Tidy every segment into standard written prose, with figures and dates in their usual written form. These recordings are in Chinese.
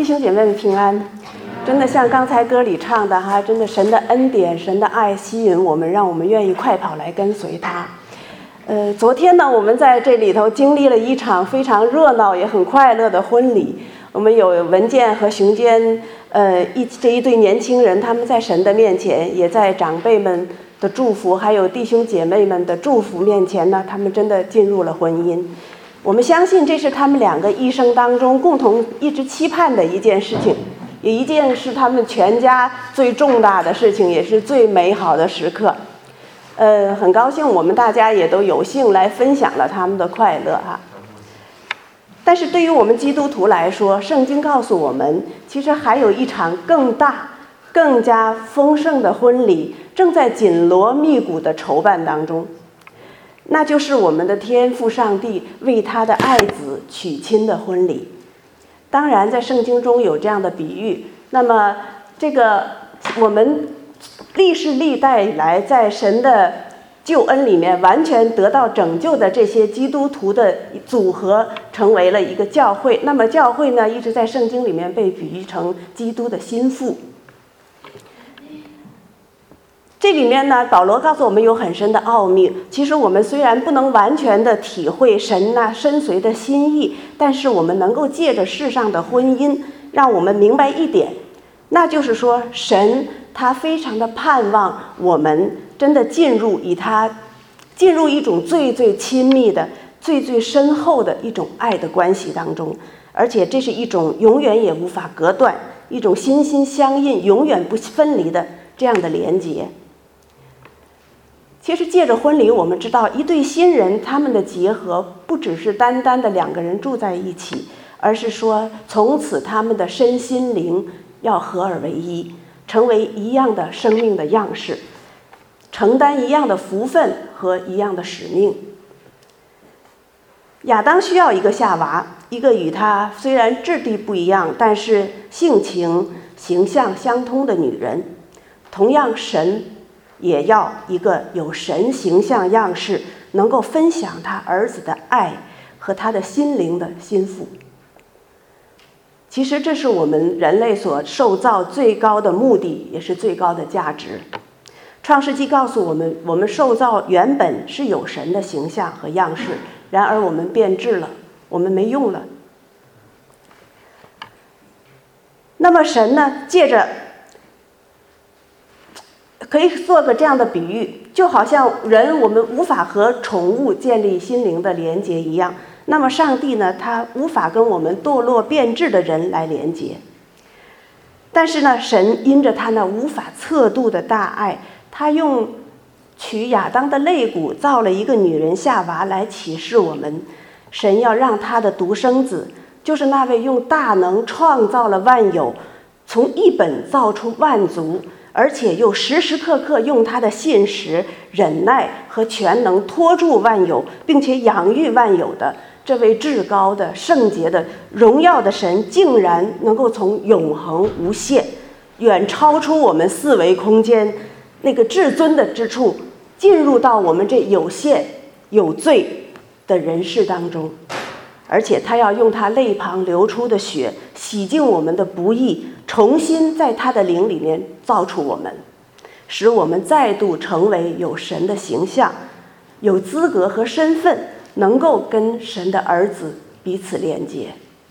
弟兄姐妹们平安。真的像刚才歌里唱的哈，真的神的恩典、神的爱吸引我们，让我们愿意快跑来跟随他。昨天呢，我们在这里头经历了一场非常热闹也很快乐的婚礼。我们有文健和熊坚，这一对年轻人，他们在神的面前，也在长辈们的祝福，还有弟兄姐妹们的祝福面前呢，他们真的进入了婚姻。我们相信这是他们两个一生当中共同一直期盼的一件事情，也一件是他们全家最重大的事情，也是最美好的时刻。很高兴我们大家也都有幸来分享了他们的快乐哈。但是对于我们基督徒来说，圣经告诉我们，其实还有一场更大、更加丰盛的婚礼正在紧锣密鼓的筹办当中。那就是我们的天父上帝为他的爱子娶亲的婚礼。当然在圣经中有这样的比喻，那么这个我们历世历代以来在神的救恩里面完全得到拯救的这些基督徒的组合成为了一个教会。那么教会呢，一直在圣经里面被比喻成基督的心腹。这里面呢，保罗告诉我们有很深的奥秘。其实我们虽然不能完全的体会神那深邃的心意，但是我们能够借着世上的婚姻，让我们明白一点，那就是说，神他非常的盼望我们真的进入一种最最亲密的、最最深厚的一种爱的关系当中，而且这是一种永远也无法隔断、一种心心相印、永远不分离的这样的连结。其实借着婚礼，我们知道一对新人他们的结合不只是单单的两个人住在一起，而是说从此他们的身心灵要合而为一，成为一样的生命的样式，承担一样的福分和一样的使命。亚当需要一个夏娃，一个与他虽然质地不一样，但是性情形象相通的女人。同样，神也要一个有神形象样式，能够分享他儿子的爱和他的心灵的心腹。其实这是我们人类所受造最高的目的，也是最高的价值。创世纪告诉我们，我们受造原本是有神的形象和样式，然而我们变质了，我们没用了。那么神呢，借着可以做个这样的比喻，就好像人我们无法和宠物建立心灵的连结一样，那么上帝呢，他无法跟我们堕落变质的人来连结。但是呢，神因着他那无法测度的大爱，他用取亚当的肋骨造了一个女人夏娃来启示我们，神要让他的独生子，就是那位用大能创造了万有，从一本造出万族，而且又时时刻刻用他的信实、忍耐和全能托住万有，并且养育万有的这位至高的、圣洁的、荣耀的神，竟然能够从永恒无限、远超出我们四维空间那个至尊的之处，进入到我们这有限、有罪的人世当中。而且他要用他肋旁流出的血洗净我们的不义，重新在他的灵里面造出我们，使我们再度成为有神的形象、有资格和身份，能够跟神的儿子彼此连接。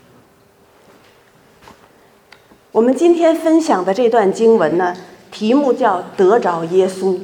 我们今天分享的这段经文呢，题目叫得着耶稣。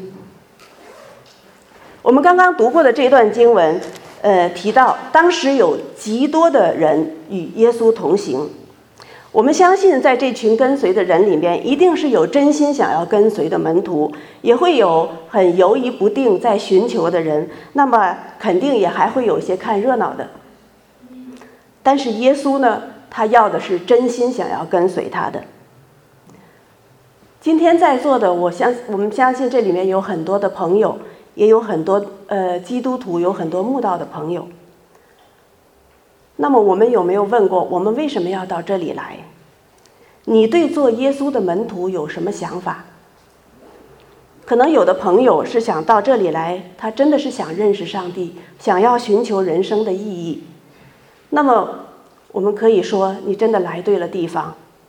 我们刚刚读过的这段经文提到当时有极多的人与耶稣同行。我们相信在这群跟随的人里面，一定是有真心想要跟随的门徒，也会有很犹疑不定在寻求的人，那么肯定也还会有些看热闹的。但是耶稣呢，他要的是真心想要跟随他的。今天在座的我们相信这里面有很多的朋友，也有很多基督徒，有很多慕道的朋友。那么我们有没有问过，我们为什么要到这里来？你对做耶稣的门徒有什么想法？可能有的朋友是想到这里来，他真的是想认识上帝，想要寻求人生的意义。那么我们可以说，你真的来对了地方。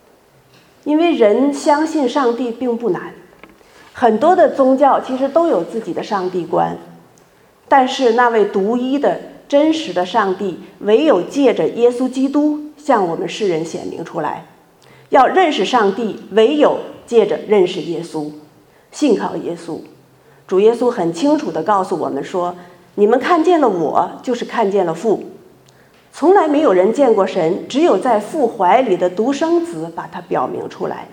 因为人相信上帝并不难，很多的宗教其实都有自己的上帝观，但是那位独一的真实的上帝唯有借着耶稣基督向我们世人显明出来。要认识上帝，唯有借着认识耶稣，信靠耶稣。主耶稣很清楚地告诉我们说，你们看见了我，就是看见了父。从来没有人见过神，只有在父怀里的独生子把它表明出来。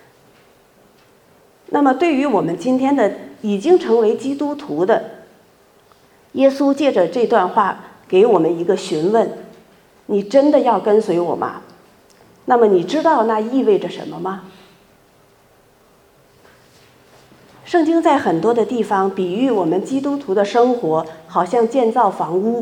那么对于我们今天的已经成为基督徒的，耶稣借着这段话给我们一个询问：你真的要跟随我吗？那么你知道那意味着什么吗？圣经在很多的地方比喻我们基督徒的生活好像建造房屋。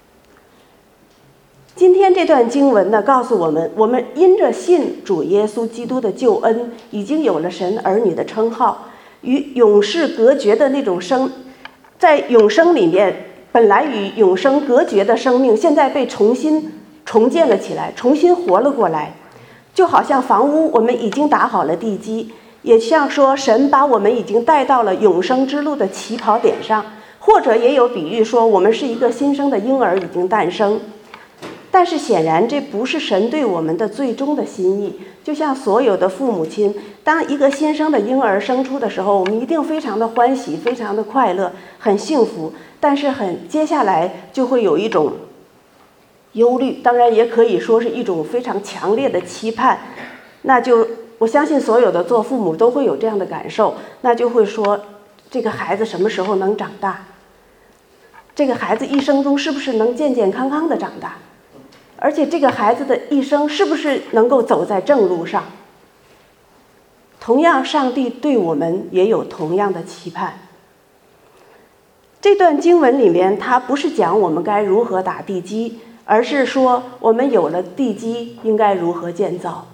今天这段经文呢，告诉我们，我们因着信主耶稣基督的救恩，已经有了神儿女的称号，与永世隔绝的那种在永生里面本来与永生隔绝的生命，现在被重新重建了起来，重新活了过来。就好像房屋我们已经打好了地基，也像说神把我们已经带到了永生之路的起跑点上，或者也有比喻说我们是一个新生的婴儿已经诞生。但是显然这不是神对我们的最终的心意。就像所有的父母亲，当一个新生的婴儿生出的时候，我们一定非常的欢喜，非常的快乐，很幸福，但是接下来就会有一种忧虑，当然也可以说是一种非常强烈的期盼。那就我相信所有的做父母都会有这样的感受，那就会说，这个孩子什么时候能长大？这个孩子一生中是不是能健健康康的长大？而且这个孩子的一生是不是能够走在正路上？同样，上帝对我们也有同样的期盼。这段经文里面，它不是讲我们该如何打地基，而是说我们有了地基，应该如何建造。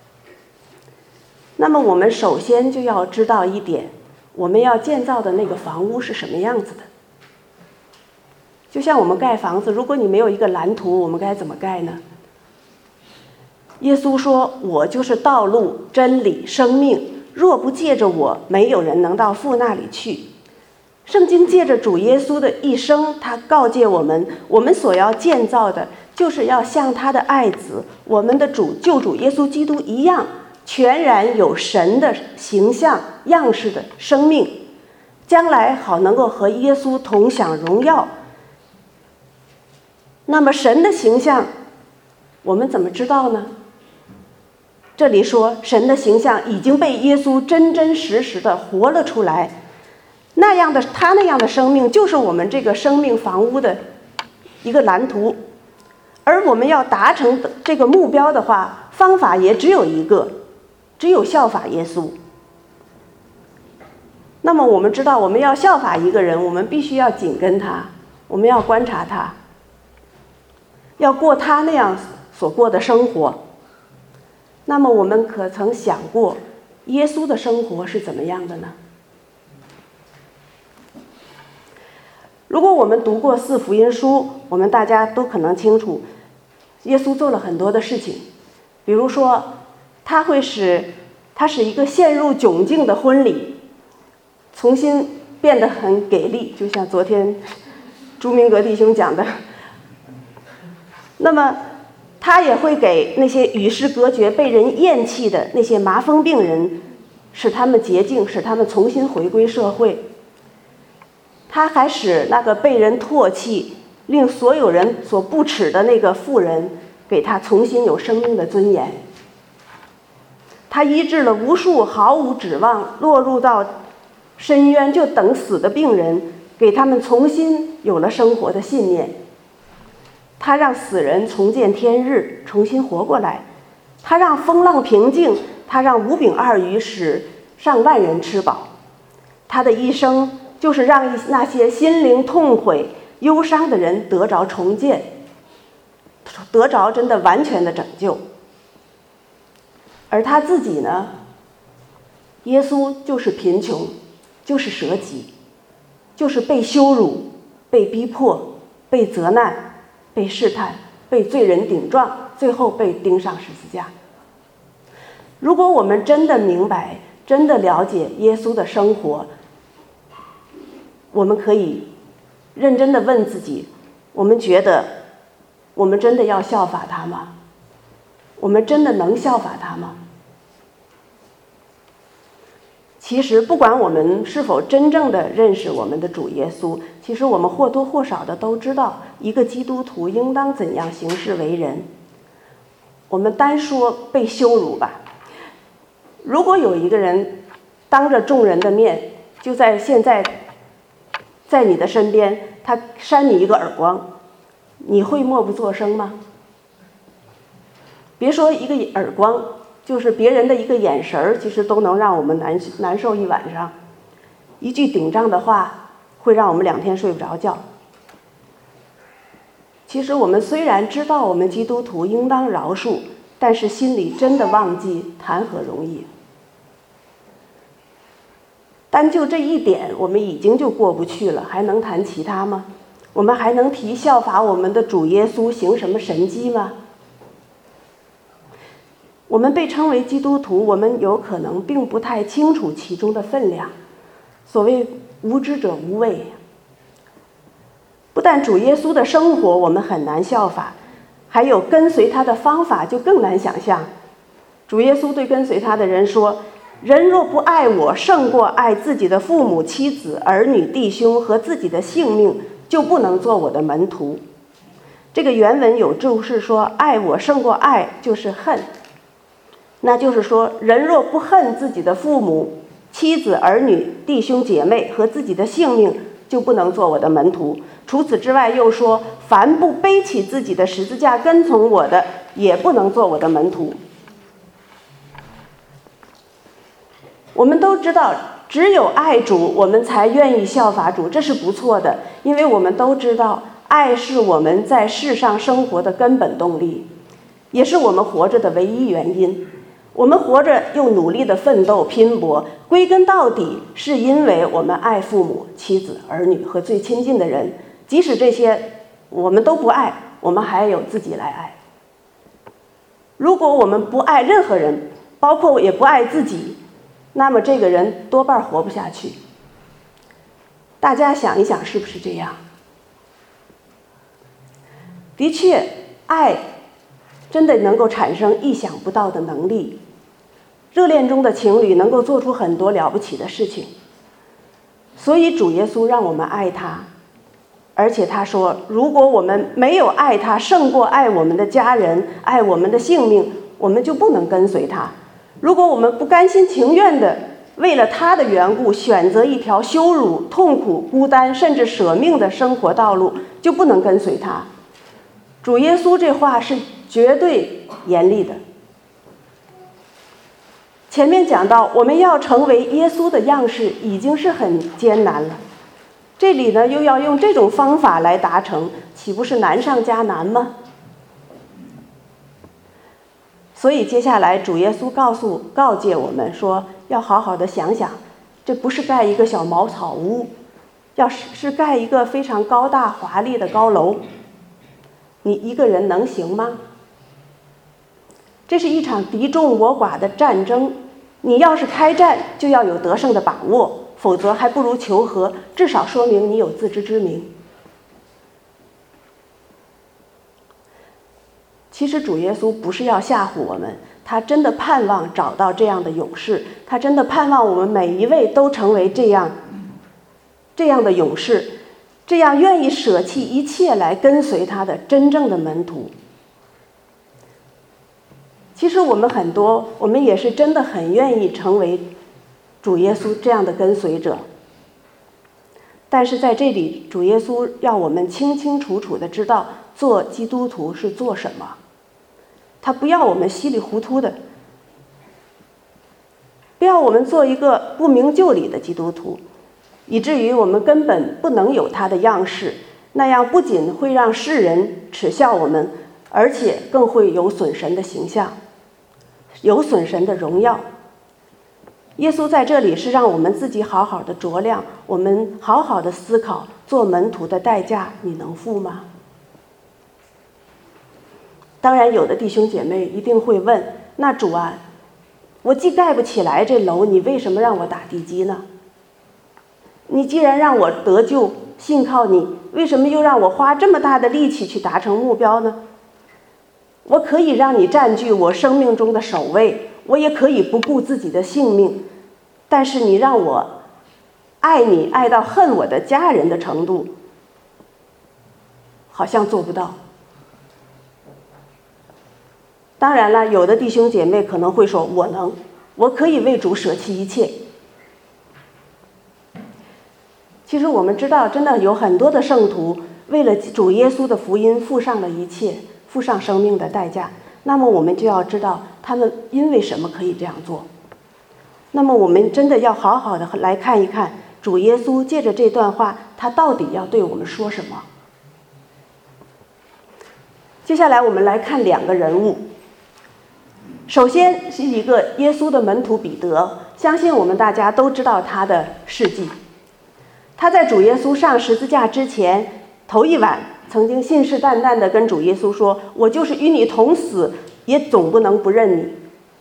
那么我们首先就要知道一点，我们要建造的那个房屋是什么样子的。就像我们盖房子，如果你没有一个蓝图，我们该怎么盖呢？耶稣说，我就是道路、真理、生命，若不借着我，没有人能到父那里去。圣经借着主耶稣的一生，他告诫我们，我们所要建造的就是要像他的爱子，我们的救主耶稣基督一样，全然有神的形象样式的生命，将来好能够和耶稣同享荣耀。那么神的形象我们怎么知道呢？这里说神的形象已经被耶稣真真实实的活了出来，他那样的生命就是我们这个生命房屋的一个蓝图。而我们要达成这个目标的话，方法也只有一个，只有效法耶稣。那么我们知道，我们要效法一个人，我们必须要紧跟他，我们要观察他，要过他那样所过的生活。那么我们可曾想过耶稣的生活是怎么样的呢？如果我们读过4福音书，我们大家都可能清楚，耶稣做了很多的事情。比如说他使一个陷入窘境的婚礼重新变得很给力，就像昨天朱明格弟兄讲的。那么他也会给那些与世隔绝、被人厌弃的那些麻风病人，使他们洁净，使他们重新回归社会。他还使那个被人唾弃、令所有人所不耻的那个妇人，给他重新有生命的尊严。他医治了无数毫无指望、落入到深渊就等死的病人，给他们重新有了生活的信念。他让死人重见天日，重新活过来。他让风浪平静，他让5饼2鱼使上万人吃饱。他的一生就是让那些心灵痛悔、忧伤的人得着重建，得着真的完全的拯救。而他自己呢，耶稣就是贫穷，就是舍己，就是被羞辱、被逼迫、被责难、被试探、被罪人顶撞，最后被钉上十字架。 如果我们真的明白，真的了解耶稣的生活，我们可以认真的问自己，我们觉得我们真的要效法他吗？我们真的能效法他吗？其实不管我们是否真正的认识我们的主耶稣，其实我们或多或少的都知道一个基督徒应当怎样行事为人。我们单说被羞辱吧，如果有一个人当着众人的面，就在现在在你的身边，他扇你一个耳光，你会默不作声吗？别说一个耳光，就是别人的一个眼神，其实都能让我们难受一晚上。一句顶撞的话会让我们2天睡不着觉。其实我们虽然知道我们基督徒应当饶恕，但是心里真的忘记，谈何容易。单就这一点我们已经就过不去了，还能谈其他吗？我们还能提效法我们的主耶稣行什么神迹吗？我们被称为基督徒，我们有可能并不太清楚其中的分量。所谓无知者无畏，不但主耶稣的生活我们很难效法，还有跟随他的方法就更难想象。主耶稣对跟随他的人说，人若不爱我胜过爱自己的父母、妻子、儿女、弟兄和自己的性命，就不能做我的门徒。这个原文有注释说，爱我胜过爱就是恨，那就是说，人若不恨自己的父母、妻子、儿女、弟兄姐妹和自己的性命，就不能做我的门徒。除此之外又说，凡不背起自己的十字架跟从我的，也不能做我的门徒。我们都知道，只有爱主，我们才愿意效法主，这是不错的，因为我们都知道，爱是我们在世上生活的根本动力，也是我们活着的唯一原因。我们活着又努力的奋斗拼搏，归根到底是因为我们爱父母、妻子、儿女和最亲近的人，即使这些我们都不爱，我们还有自己来爱。如果我们不爱任何人，包括也不爱自己，那么这个人多半活不下去。大家想一想，是不是这样？的确，爱真的能够产生意想不到的能力。热恋中的情侣能够做出很多了不起的事情，所以主耶稣让我们爱他，而且他说，如果我们没有爱他胜过爱我们的家人、爱我们的性命，我们就不能跟随他。如果我们不甘心情愿的为了他的缘故选择一条羞辱、痛苦、孤单甚至舍命的生活道路，就不能跟随他。主耶稣这话是绝对严厉的。前面讲到，我们要成为耶稣的样式已经是很艰难了，这里呢又要用这种方法来达成，岂不是难上加难吗？所以接下来主耶稣告诫我们说，要好好的想想，这不是盖一个小茅草屋，要是盖一个非常高大华丽的高楼，你一个人能行吗？这是一场敌众我寡的战争，你要是开战就要有得胜的把握，否则还不如求和，至少说明你有自知之明。其实主耶稣不是要吓唬我们，他真的盼望找到这样的勇士，他真的盼望我们每一位都成为这样的勇士，这样愿意舍弃一切来跟随他的真正的门徒。其实我们也是真的很愿意成为主耶稣这样的跟随者，但是在这里主耶稣要我们清清楚楚地知道做基督徒是做什么，他不要我们稀里糊涂的，不要我们做一个不明就里的基督徒，以至于我们根本不能有他的样式，那样不仅会让世人耻笑我们，而且更会有损神的形象，有损神的荣耀。耶稣在这里是让我们自己好好的酌量，我们好好的思考，做门徒的代价你能付吗？当然有的弟兄姐妹一定会问，那主啊， 我既盖不起来这楼，你为什么让我打地基呢？你既然让我得救，信靠你，为什么又让我花这么大的力气去达成目标呢？我可以让你占据我生命中的首位，我也可以不顾自己的性命，但是你让我爱你爱到恨我的家人的程度，好像做不到。当然了，有的弟兄姐妹可能会说，我能，我可以为主舍弃一切。其实我们知道，真的有很多的圣徒为了主耶稣的福音付上了一切，付上生命的代价。那么我们就要知道他们因为什么可以这样做。那么我们真的要好好的来看一看，主耶稣借着这段话，他到底要对我们说什么。接下来我们来看两个人物。首先是一个耶稣的门徒彼得，相信我们大家都知道他的事迹。他在主耶稣上十字架之前，头一晚曾经信誓旦旦地跟主耶稣说，我就是与你同死，也总不能不认你。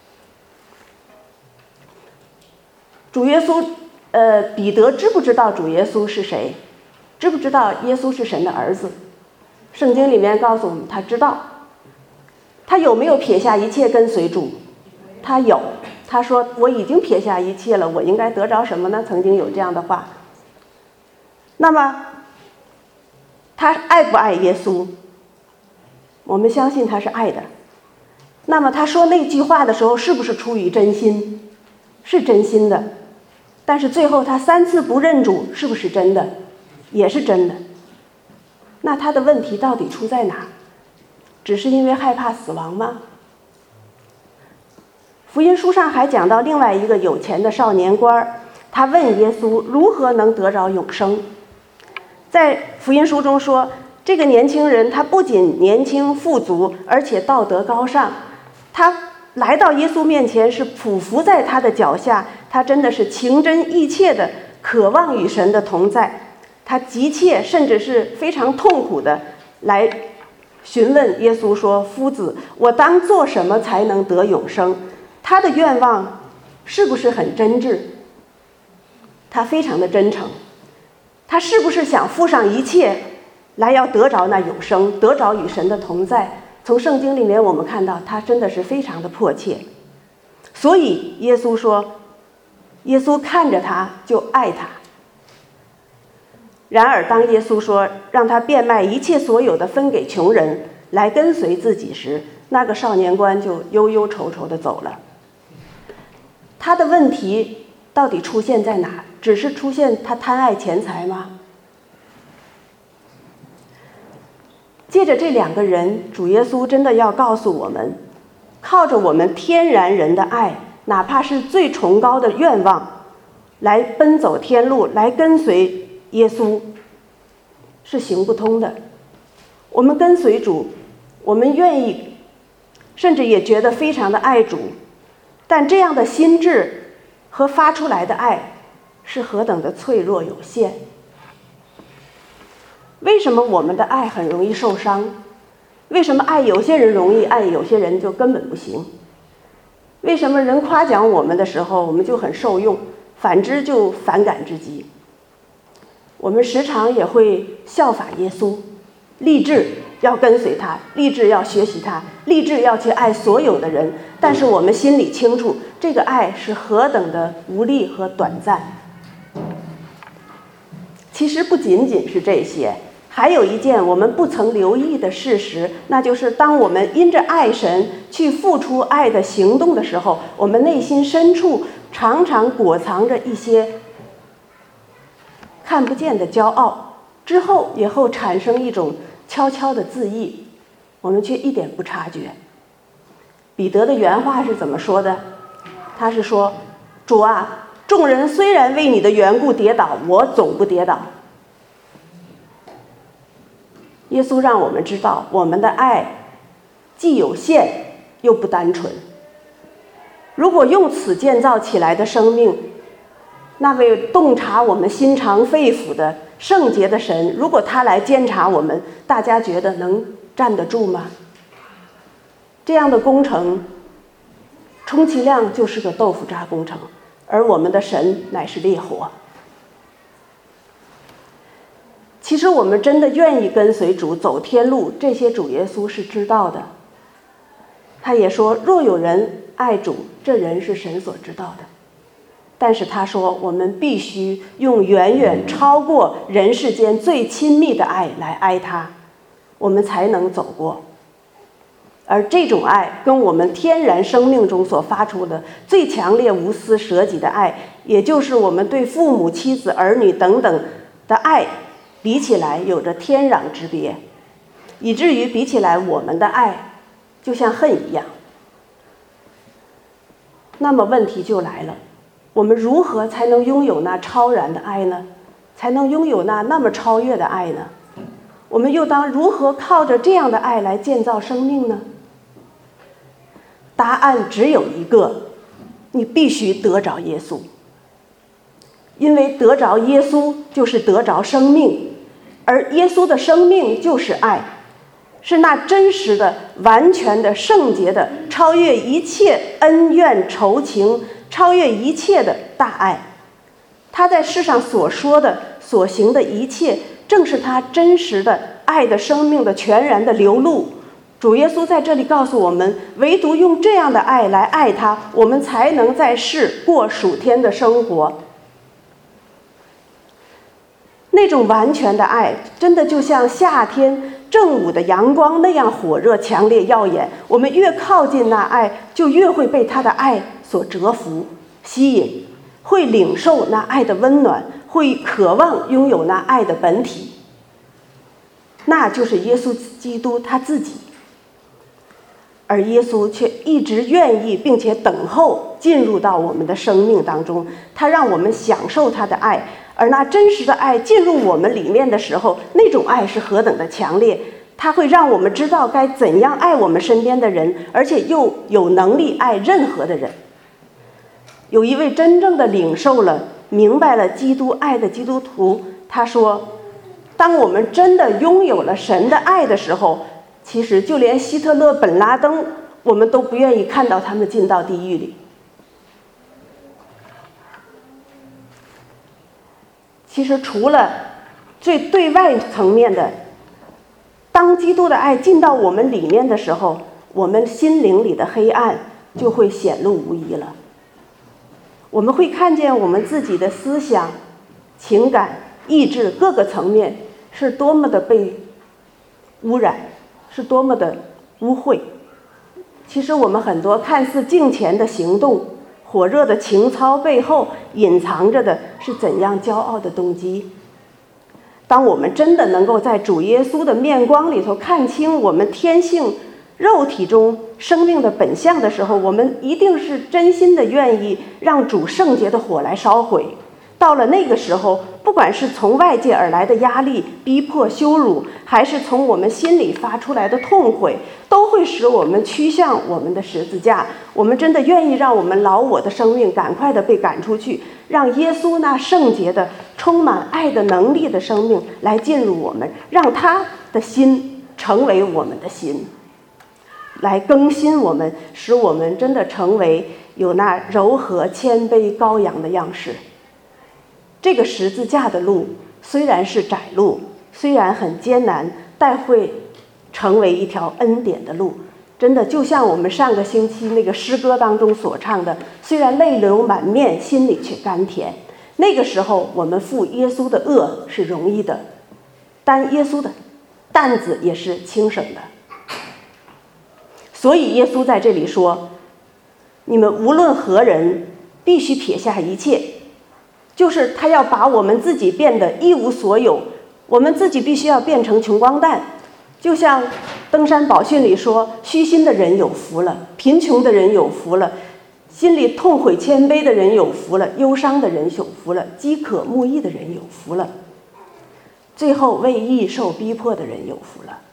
主耶稣彼得知不知道主耶稣是谁？知不知道耶稣是神的儿子？圣经里面告诉我们，他知道。他有没有撇下一切跟随主？他有。他说，我已经撇下一切了，我应该得着什么呢？曾经有这样的话。那么他爱不爱耶稣？我们相信他是爱的。那么他说那句话的时候，是不是出于真心？是真心的。但是最后他3次不认主，是不是真的？也是真的。那他的问题到底出在哪？只是因为害怕死亡吗？福音书上还讲到另外一个有钱的少年官，他问耶稣如何能得着永生。在福音书中说，这个年轻人他不仅年轻富足，而且道德高尚。他来到耶稣面前，是匍匐在他的脚下，他真的是情真意切的渴望与神的同在。他急切甚至是非常痛苦的来询问耶稣说，夫子，我当做什么才能得永生？他的愿望是不是很真挚？他非常的真诚。他是不是想付上一切来要得着那永生，得着与神的同在？从圣经里面我们看到他真的是非常的迫切。所以耶稣说，耶稣看着他就爱他。然而当耶稣说让他变卖一切所有的分给穷人来跟随自己时，那个少年官就忧忧愁愁地走了。他的问题到底出现在哪？只是出现他贪爱钱财吗？借着这两个人，主耶稣真的要告诉我们，靠着我们天然人的爱，哪怕是最崇高的愿望，来奔走天路，来跟随耶稣，是行不通的。我们跟随主，我们愿意，甚至也觉得非常的爱主，但这样的心智和发出来的爱是何等的脆弱有限。为什么我们的爱很容易受伤？为什么爱有些人容易，爱有些人就根本不行？为什么人夸奖我们的时候，我们就很受用，反之就反感至极？我们时常也会效法耶稣，立志要跟随他，立志要学习他，立志要去爱所有的人，但是我们心里清楚，这个爱是何等的无力和短暂。其实不仅仅是这些，还有一件我们不曾留意的事实，那就是当我们因着爱神去付出爱的行动的时候，我们内心深处常常裹藏着一些看不见的骄傲，之后也会产生一种悄悄的自义，我们却一点不察觉。彼得的原话是怎么说的？他是说，主啊，众人虽然为你的缘故跌倒，我总不跌倒。耶稣让我们知道，我们的爱既有限又不单纯。如果用此建造起来的生命，那位洞察我们心肠肺腑的圣洁的神，如果他来监察我们，大家觉得能站得住吗？这样的工程充其量就是个豆腐渣工程，而我们的神乃是烈火。其实我们真的愿意跟随主走天路，这些主耶稣是知道的。他也说，若有人爱主，这人是神所知道的。但是他说，我们必须用远远超过人世间最亲密的爱来爱他，我们才能走过。而这种爱跟我们天然生命中所发出的最强烈无私舍己的爱，也就是我们对父母妻子儿女等等的爱比起来有着天壤之别，以至于比起来我们的爱就像恨一样。那么问题就来了，我们如何才能拥有那超然的爱呢？才能拥有那么超越的爱呢？我们又当如何靠着这样的爱来建造生命呢？答案只有一个，你必须得着耶稣。因为得着耶稣就是得着生命，而耶稣的生命就是爱，是那真实的、完全的、圣洁的、超越一切恩怨仇情、超越一切的大爱。他在世上所说的、所行的一切，正是他真实的爱的生命的全然的流露。主耶稣在这里告诉我们，唯独用这样的爱来爱他，我们才能在世过属天的生活。那种完全的爱，真的就像夏天正午的阳光那样火热、强烈、耀眼。我们越靠近那爱，就越会被他的爱所折服、吸引，会领受那爱的温暖，会渴望拥有那爱的本体。那就是耶稣基督他自己。而耶稣却一直愿意并且等候进入到我们的生命当中，他让我们享受他的爱。而那真实的爱进入我们里面的时候，那种爱是何等的强烈，它会让我们知道该怎样爱我们身边的人，而且又有能力爱任何的人。有一位真正的领受了、明白了基督爱的基督徒，他说，当我们真的拥有了神的爱的时候，其实就连希特勒、本拉登，我们都不愿意看到他们进到地狱里。其实除了最对外层面的，当基督的爱进到我们里面的时候，我们心灵里的黑暗就会显露无遗了。我们会看见我们自己的思想、情感、意志各个层面是多么的被污染，是多么的污秽。其实我们很多看似敬虔的行动，火热的情操背后隐藏着的是怎样骄傲的动机。当我们真的能够在主耶稣的面光里头看清我们天性肉体中生命的本相的时候，我们一定是真心的愿意让主圣洁的火来烧毁。到了那个时候，不管是从外界而来的压力、逼迫、羞辱，还是从我们心里发出来的痛悔，都会使我们趋向我们的十字架。我们真的愿意让我们老我的生命赶快的被赶出去，让耶稣那圣洁的、充满爱的能力的生命来进入我们，让他的心成为我们的心，来更新我们，使我们真的成为有那柔和、谦卑、羔羊的样式。这个十字架的路虽然是窄路，虽然很艰难，但会成为一条恩典的路。真的就像我们上个星期那个诗歌当中所唱的，虽然泪流满面，心里却甘甜。那个时候我们负耶稣的恶是容易的，担耶稣的担子也是轻省的。所以耶稣在这里说，你们无论何人必须撇下一切，就是他要把我们自己变得一无所有，我们自己必须要变成穷光蛋。就像登山宝训里说，虚心的人有福了，贫穷的人有福了，心里痛悔谦卑的人有福了，忧伤的人有福了，饥渴慕义的人有福了，最后为义受逼迫的人有福了。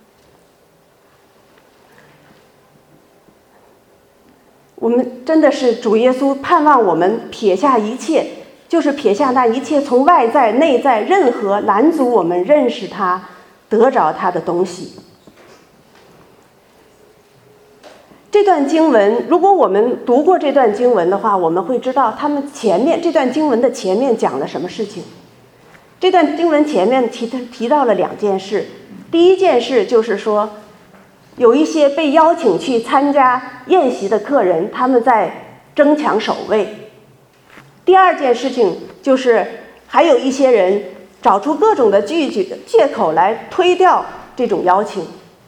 我们真的是主耶稣盼望我们撇下一切，就是撇下那一切从外在内在任何拦阻我们认识他、得着他的东西。 这段经文，如果我们读过这段经文的话，我们会知道他们这段经文的前面讲了什么事情。这段经文前面提到了2件事。第一件事就是说，有一些被邀请去参加宴席的客人，他们在争抢首位。第二件事情就是还有一些人找出各种的借口来推掉这种邀请。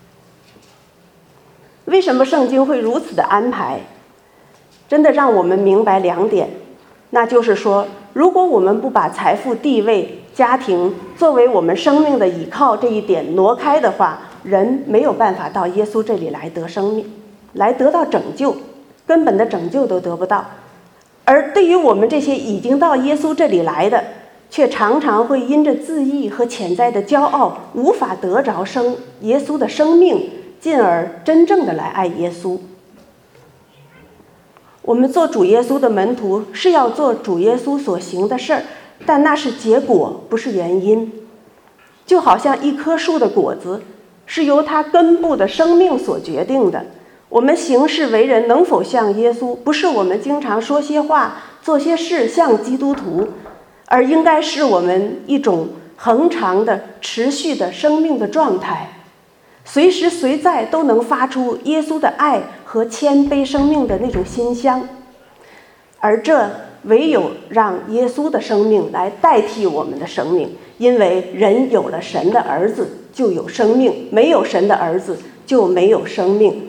为什么圣经会如此的安排？真的让我们明白2点，那就是说，如果我们不把财富、地位、家庭作为我们生命的依靠这一点挪开的话，人没有办法到耶稣这里来得生命，来得到拯救，根本的拯救都得不到。而对于我们这些已经到耶稣这里来的，却常常会因着自义和潜在的骄傲，无法得着耶稣的生命，进而真正的来爱耶稣。我们做主耶稣的门徒是要做主耶稣所行的事儿，但那是结果，不是原因。就好像一棵树的果子是由它根部的生命所决定的。我们行事为人能否像耶稣，不是我们经常说些话、做些事像基督徒，而应该是我们一种恒长的、持续的生命的状态，随时随在都能发出耶稣的爱和谦卑生命的那种馨香。而这唯有让耶稣的生命来代替我们的生命，因为人有了神的儿子就有生命，没有神的儿子就没有生命。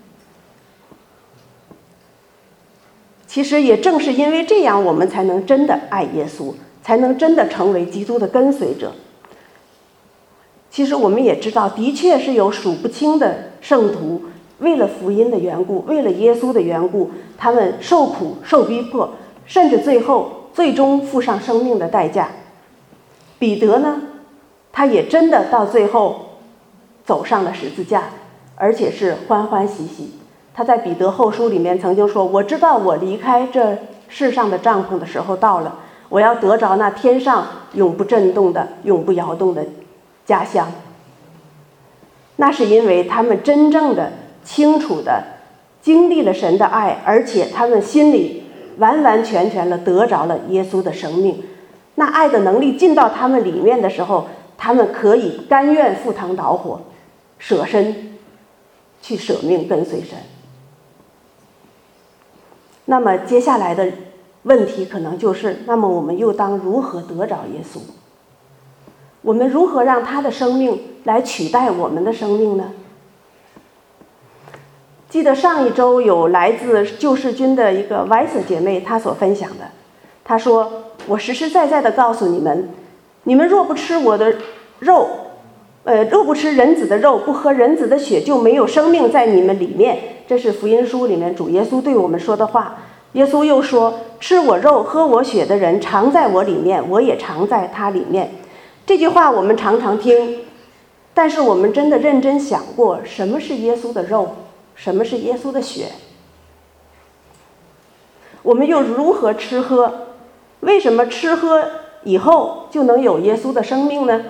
其实也正是因为这样，我们才能真的爱耶稣，才能真的成为基督的跟随者。其实我们也知道，的确是有数不清的圣徒为了福音的缘故，为了耶稣的缘故，他们受苦受逼迫，甚至最终付上生命的代价。彼得呢，他也真的到最后走上了十字架，而且是欢欢喜喜。他在彼得后书里面曾经说，我知道我离开这世上的帐篷的时候到了，我要得着那天上永不震动的、永不摇动的家乡。那是因为他们真正的清楚的经历了神的爱，而且他们心里完完全全的得着了耶稣的生命。那爱的能力进到他们里面的时候，他们可以甘愿赴汤蹈火，舍身去舍命跟随神。那么接下来的问题可能就是，那么我们又当如何得着耶稣？我们如何让他的生命来取代我们的生命呢？记得上一周有来自救世军的一个歪色姐妹，她所分享的，她说，我实实在在的告诉你们，你们若不吃我的肉，若不吃人子的肉，不喝人子的血，就没有生命在你们里面。这是福音书里面主耶稣对我们说的话。耶稣又说，吃我肉喝我血的人常在我里面，我也常在他里面。这句话我们常常听，但是我们真的认真想过，什么是耶稣的肉，什么是耶稣的血？我们又如何吃喝？为什么吃喝以后就能有耶稣的生命呢？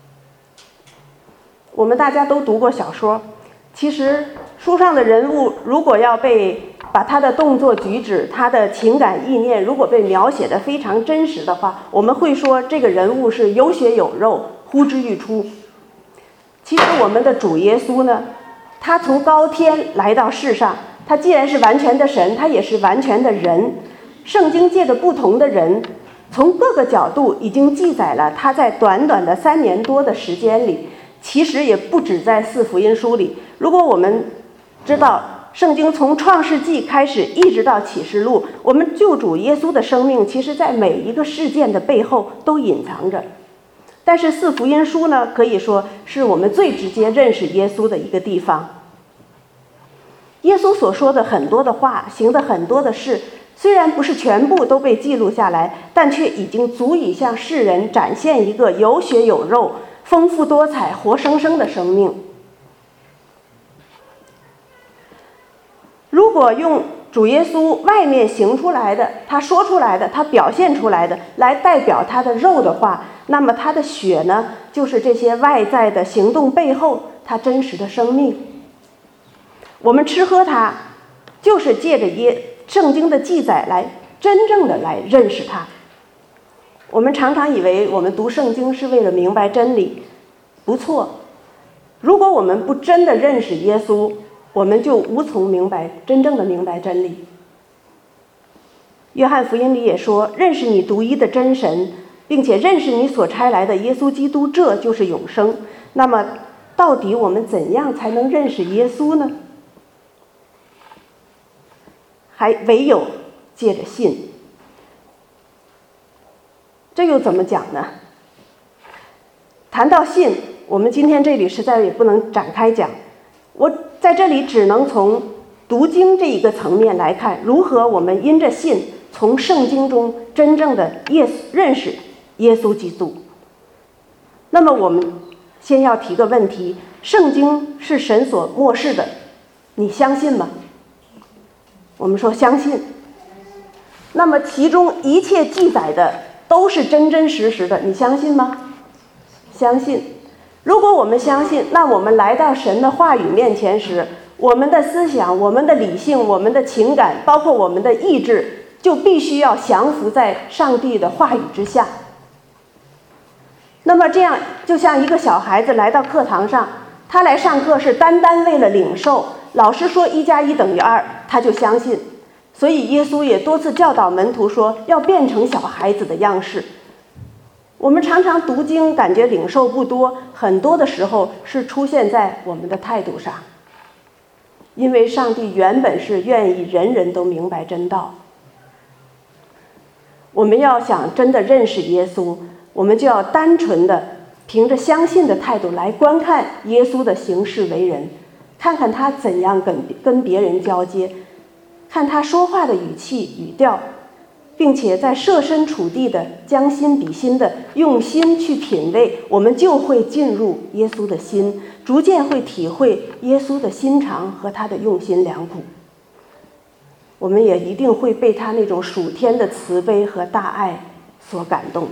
我们大家都读过小说，其实书上的人物如果要把他的动作举止、他的情感意念如果被描写得非常真实的话，我们会说这个人物是有血有肉，呼之欲出。其实我们的主耶稣呢，他从高天来到世上，他既然是完全的神，他也是完全的人。圣经借着不同的人，从各个角度已经记载了他在短短的3年多的时间里，其实也不止在4福音书里。如果我们知道圣经从创世纪开始一直到启示录，我们救主耶稣的生命其实在每一个事件的背后都隐藏着。但是4福音书呢，可以说是我们最直接认识耶稣的一个地方。耶稣所说的很多的话，行的很多的事，虽然不是全部都被记录下来，但却已经足以向世人展现一个有血有肉、丰富多彩、活生生的生命。如果用主耶稣外面行出来的、他说出来的、他表现出来的来代表他的肉的话，那么他的血呢，就是这些外在的行动背后他真实的生命。我们吃喝它， 就是借着圣经的记载来真正的来认识他。我们常常以为我们读圣经是为了明白真理，不错。如果我们不真的认识耶稣，我们就无从真正的明白真理。约翰福音里也说，认识你独一的真神，并且认识你所差来的耶稣基督，这就是永生。那么到底我们怎样才能认识耶稣呢？唯有借着信。这又怎么讲呢？谈到信，我们今天这里实在也不能展开讲，我在这里只能从读经这一个层面来看，如何我们因着信从圣经中真正的认识耶稣基督。那么我们先要提个问题，圣经是神所默示的，你相信吗？我们说相信。那么其中一切记载的都是真真实实的，你相信吗？相信。如果我们相信，那我们来到神的话语面前时，我们的思想、我们的理性、我们的情感，包括我们的意志，就必须要降服在上帝的话语之下。那么这样就像一个小孩子来到课堂上，他来上课是单单为了领受，老师说1+1等于2，他就相信。所以耶稣也多次教导门徒说，要变成小孩子的样式。我们常常读经感觉领受不多，很多的时候是出现在我们的态度上。因为上帝原本是愿意人人都明白真道。我们要想真的认识耶稣，我们就要单纯的凭着相信的态度来观看耶稣的行事为人，看看他怎样跟别人交接，看他说话的语气语调，并且在设身处地的将心比心的用心去品味，我们就会进入耶稣的心，逐渐会体会耶稣的心肠和他的用心良苦。我们也一定会被他那种属天的慈悲和大爱所感动。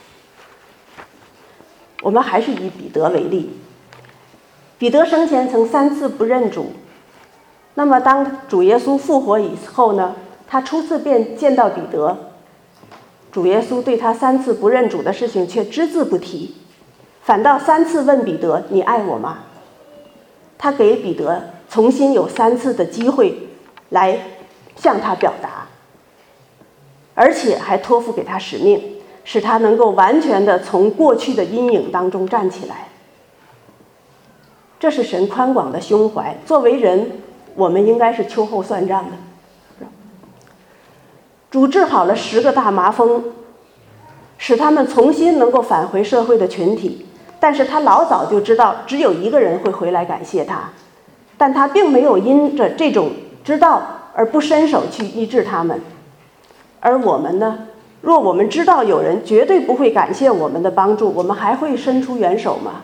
我们还是以彼得为例，彼得生前曾3次不认主，那么当主耶稣复活以后呢，他初次便见到彼得，主耶稣对他3次不认主的事情却只字不提，反倒3次问彼得，你爱我吗？他给彼得重新有3次的机会来向他表达，而且还托付给他使命，使他能够完全的从过去的阴影当中站起来。这是神宽广的胸怀，作为人我们应该是秋后算账的。主治好了10个大麻风，使他们重新能够返回社会的群体，但是他老早就知道只有1个人会回来感谢他，但他并没有因着这种知道而不伸手去医治他们。而我们呢，若我们知道有人绝对不会感谢我们的帮助，我们还会伸出援手吗？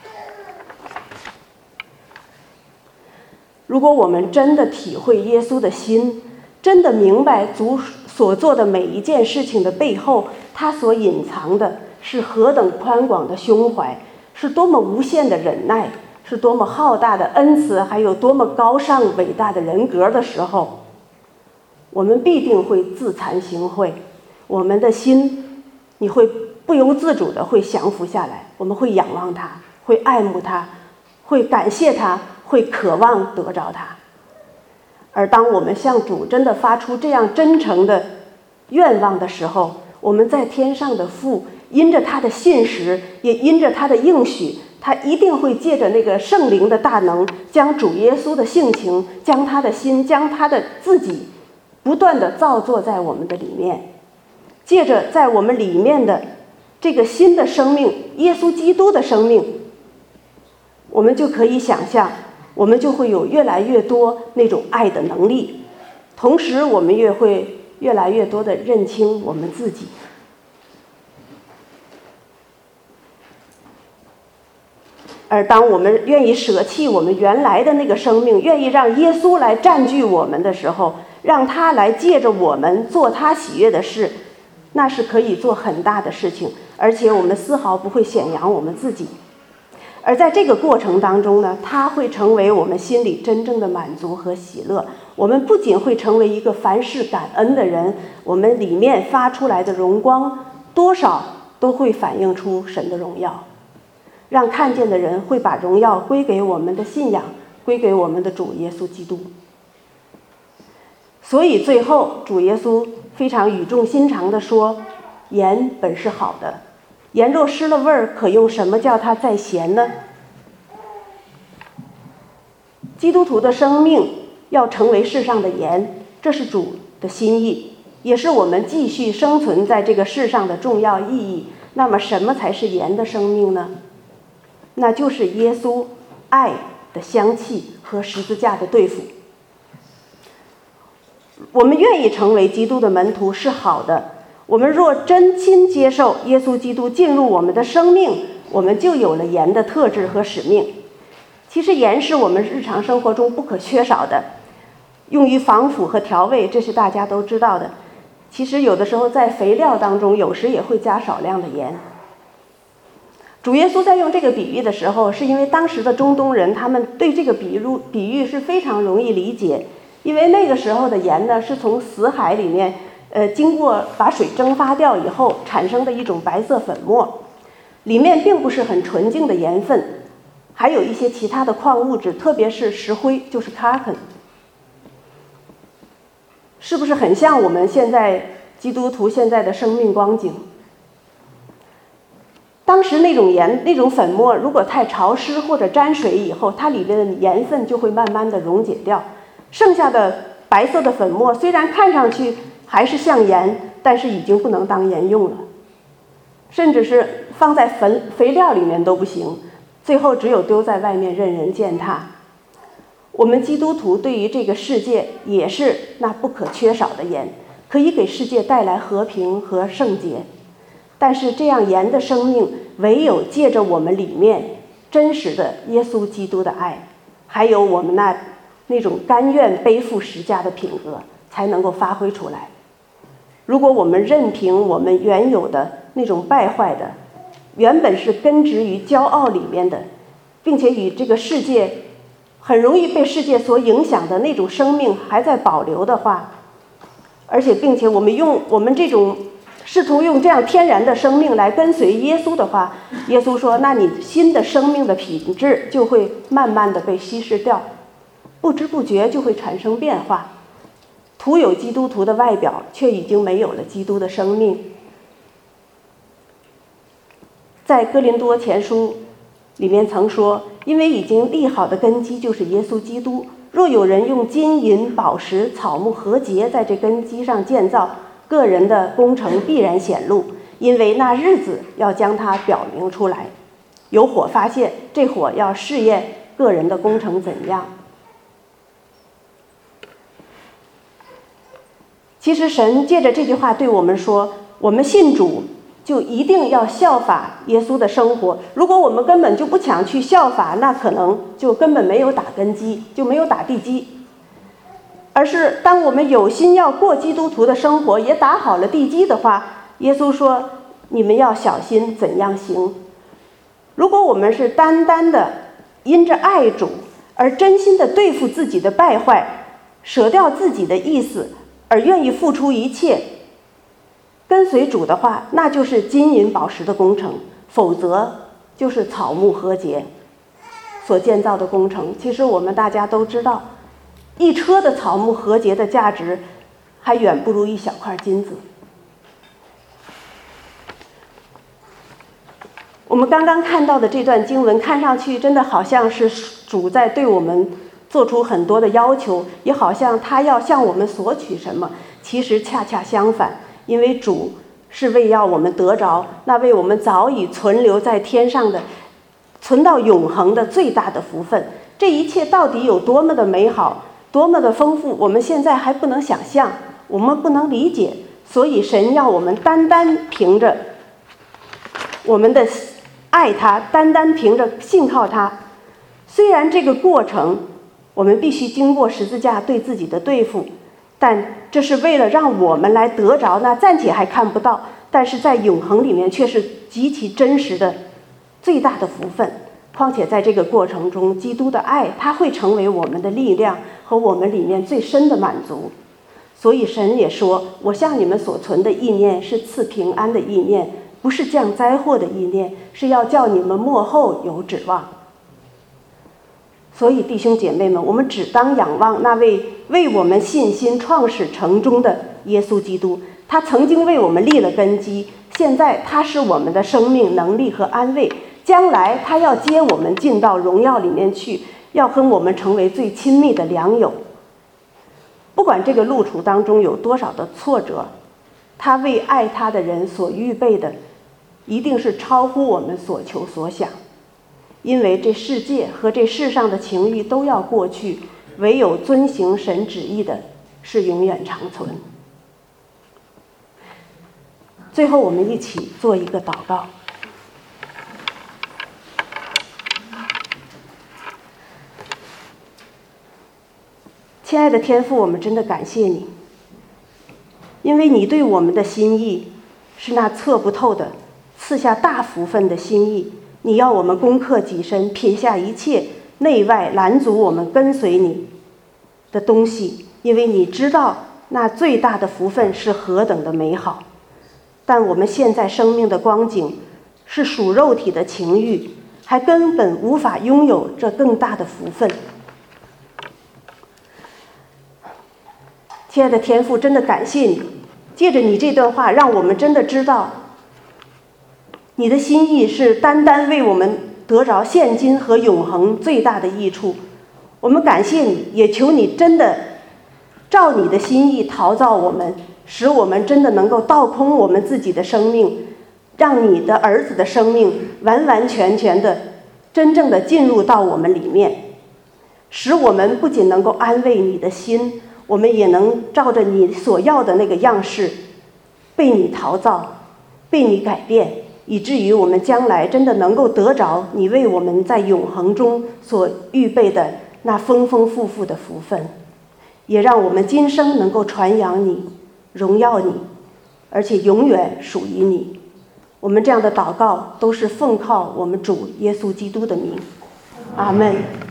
如果我们真的体会耶稣的心，真的明白主所做的每一件事情的背后，他所隐藏的是何等宽广的胸怀，是多么无限的忍耐，是多么浩大的恩慈，还有多么高尚伟大的人格的时候，我们必定会自惭形秽，我们的心你会不由自主的会降服下来，我们会仰望他，会爱慕他，会感谢他，会渴望得着他。而当我们向主真的发出这样真诚的愿望的时候，我们在天上的父因着他的信实，也因着他的应许，他一定会借着那个圣灵的大能，将主耶稣的性情，将他的心，将他的自己不断的造作在我们的里面，借着在我们里面的这个新的生命，耶稣基督的生命，我们就可以想象，我们就会有越来越多那种爱的能力，同时我们也会越来越多的认清我们自己。而当我们愿意舍弃我们原来的那个生命，愿意让耶稣来占据我们的时候，让他来借着我们做他喜悦的事，那是可以做很大的事情，而且我们丝毫不会显扬我们自己。 而在这个过程当中呢，它会成为我们心里真正的满足和喜乐。我们不仅会成为一个凡事感恩的人，我们里面发出来的荣光多少都会反映出神的荣耀，让看见的人会把荣耀归给我们的信仰，归给我们的主耶稣基督。所以最后主耶稣非常语重心长地说，盐本是好的，盐若失了味儿，可用什么叫它再咸呢？基督徒的生命要成为世上的盐，这是主的心意，也是我们继续生存在这个世上的重要意义。那么什么才是盐的生命呢？那就是耶稣爱的香气和十字架的对付。我们愿意成为基督的门徒是好的，我们若真心接受耶稣基督进入我们的生命，我们就有了盐的特质和使命。其实盐是我们日常生活中不可缺少的，用于防腐和调味，这是大家都知道的。其实有的时候在肥料当中，有时也会加少量的盐。主耶稣在用这个比喻的时候，是因为当时的中东人他们对这个比喻是非常容易理解，因为那个时候的盐呢，是从死海里面经过把水蒸发掉以后产生的一种白色粉末，里面并不是很纯净的盐分，还有一些其他的矿物质，特别是石灰，就是 carbon。 是不是很像我们现在基督徒现在的生命光景？当时那种盐那种粉末如果太潮湿或者沾水以后，它里面的盐分就会慢慢的溶解掉，剩下的白色的粉末虽然看上去还是像盐，但是已经不能当盐用了，甚至是放在肥料里面都不行，最后只有丢在外面任人践踏。我们基督徒对于这个世界也是那不可缺少的盐，可以给世界带来和平和圣洁。但是这样盐的生命，唯有借着我们里面真实的耶稣基督的爱，还有我们那种甘愿背负十架的品格，才能够发挥出来。如果我们任凭我们原有的那种败坏的，原本是根植于骄傲里面的，并且与这个世界很容易被世界所影响的那种生命还在保留的话，而且并且我们这种试图用这样天然的生命来跟随耶稣的话，耶稣说，那你新的生命的品质就会慢慢的被稀释掉，不知不觉就会产生变化。徒有基督徒的外表，却已经没有了基督的生命。在哥林多前书里面曾说，因为已经立好的根基就是耶稣基督，若有人用金银宝石草木禾秸在这根基上建造，个人的工程必然显露，因为那日子要将它表明出来。有火发现，这火要试验个人的工程怎样。其实神借着这句话对我们说，我们信主就一定要效法耶稣的生活。如果我们根本就不想去效法，那可能就根本没有打根基，就没有打地基。而是当我们有心要过基督徒的生活，也打好了地基的话，耶稣说，你们要小心怎样行。如果我们是单单的因着爱主而真心的对付自己的败坏，舍掉自己的意思，而愿意付出一切跟随主的话，那就是金银宝石的工程，否则就是草木禾秸所建造的工程。其实我们大家都知道，一车的草木禾秸的价值还远不如一小块金子。我们刚刚看到的这段经文，看上去真的好像是主在对我们做出很多的要求，也好像他要向我们索取什么。其实恰恰相反，因为主是为要我们得着那为我们早已存留在天上的、存到永恒的最大的福分。这一切到底有多么的美好，多么的丰富，我们现在还不能想象，我们不能理解。所以神要我们单单凭着我们的爱他，单单凭着信靠他。虽然这个过程我们必须经过十字架对自己的对付，但这是为了让我们来得着那暂且还看不到，但是在永恒里面却是极其真实的最大的福分。 况且在这个过程中，基督的爱它会成为我们的力量和我们里面最深的满足。所以神也说，我向你们所存的意念是赐平安的意念，不是降灾祸的意念，是要叫你们末后有指望。所以弟兄姐妹们，我们只当仰望那位为我们信心创始成终的耶稣基督，他曾经为我们立了根基，现在他是我们的生命、能力和安慰，将来他要接我们进到荣耀里面去，要跟我们成为最亲密的良友。不管这个路途当中有多少的挫折，他为爱他的人所预备的一定是超乎我们所求所想。因为这世界和这世上的情欲都要过去，唯有遵行神旨意的是永远长存。最后我们一起做一个祷告。亲爱的天父，我们真的感谢你，因为你对我们的心意是那测不透的，赐下大福分的心意。你要我们攻克己身，撇下一切内外拦阻我们跟随你的东西，因为你知道那最大的福分是何等的美好。但我们现在生命的光景是属肉体的情欲，还根本无法拥有这更大的福分。亲爱的天父，真的感谢你，借着你这段话，让我们真的知道你的心意是单单为我们得着现今和永恒最大的益处。我们感谢你，也求你真的照你的心意陶造我们，使我们真的能够倒空我们自己的生命，让你的儿子的生命完完全全的真正的进入到我们里面，使我们不仅能够安慰你的心，我们也能照着你所要的那个样式被你陶造，被你改变，以至于我们将来真的能够得着你为我们在永恒中所预备的那丰丰富富的福分，也让我们今生能够传扬你，荣耀你，而且永远属于你。我们这样的祷告都是奉靠我们主耶稣基督的名，阿们。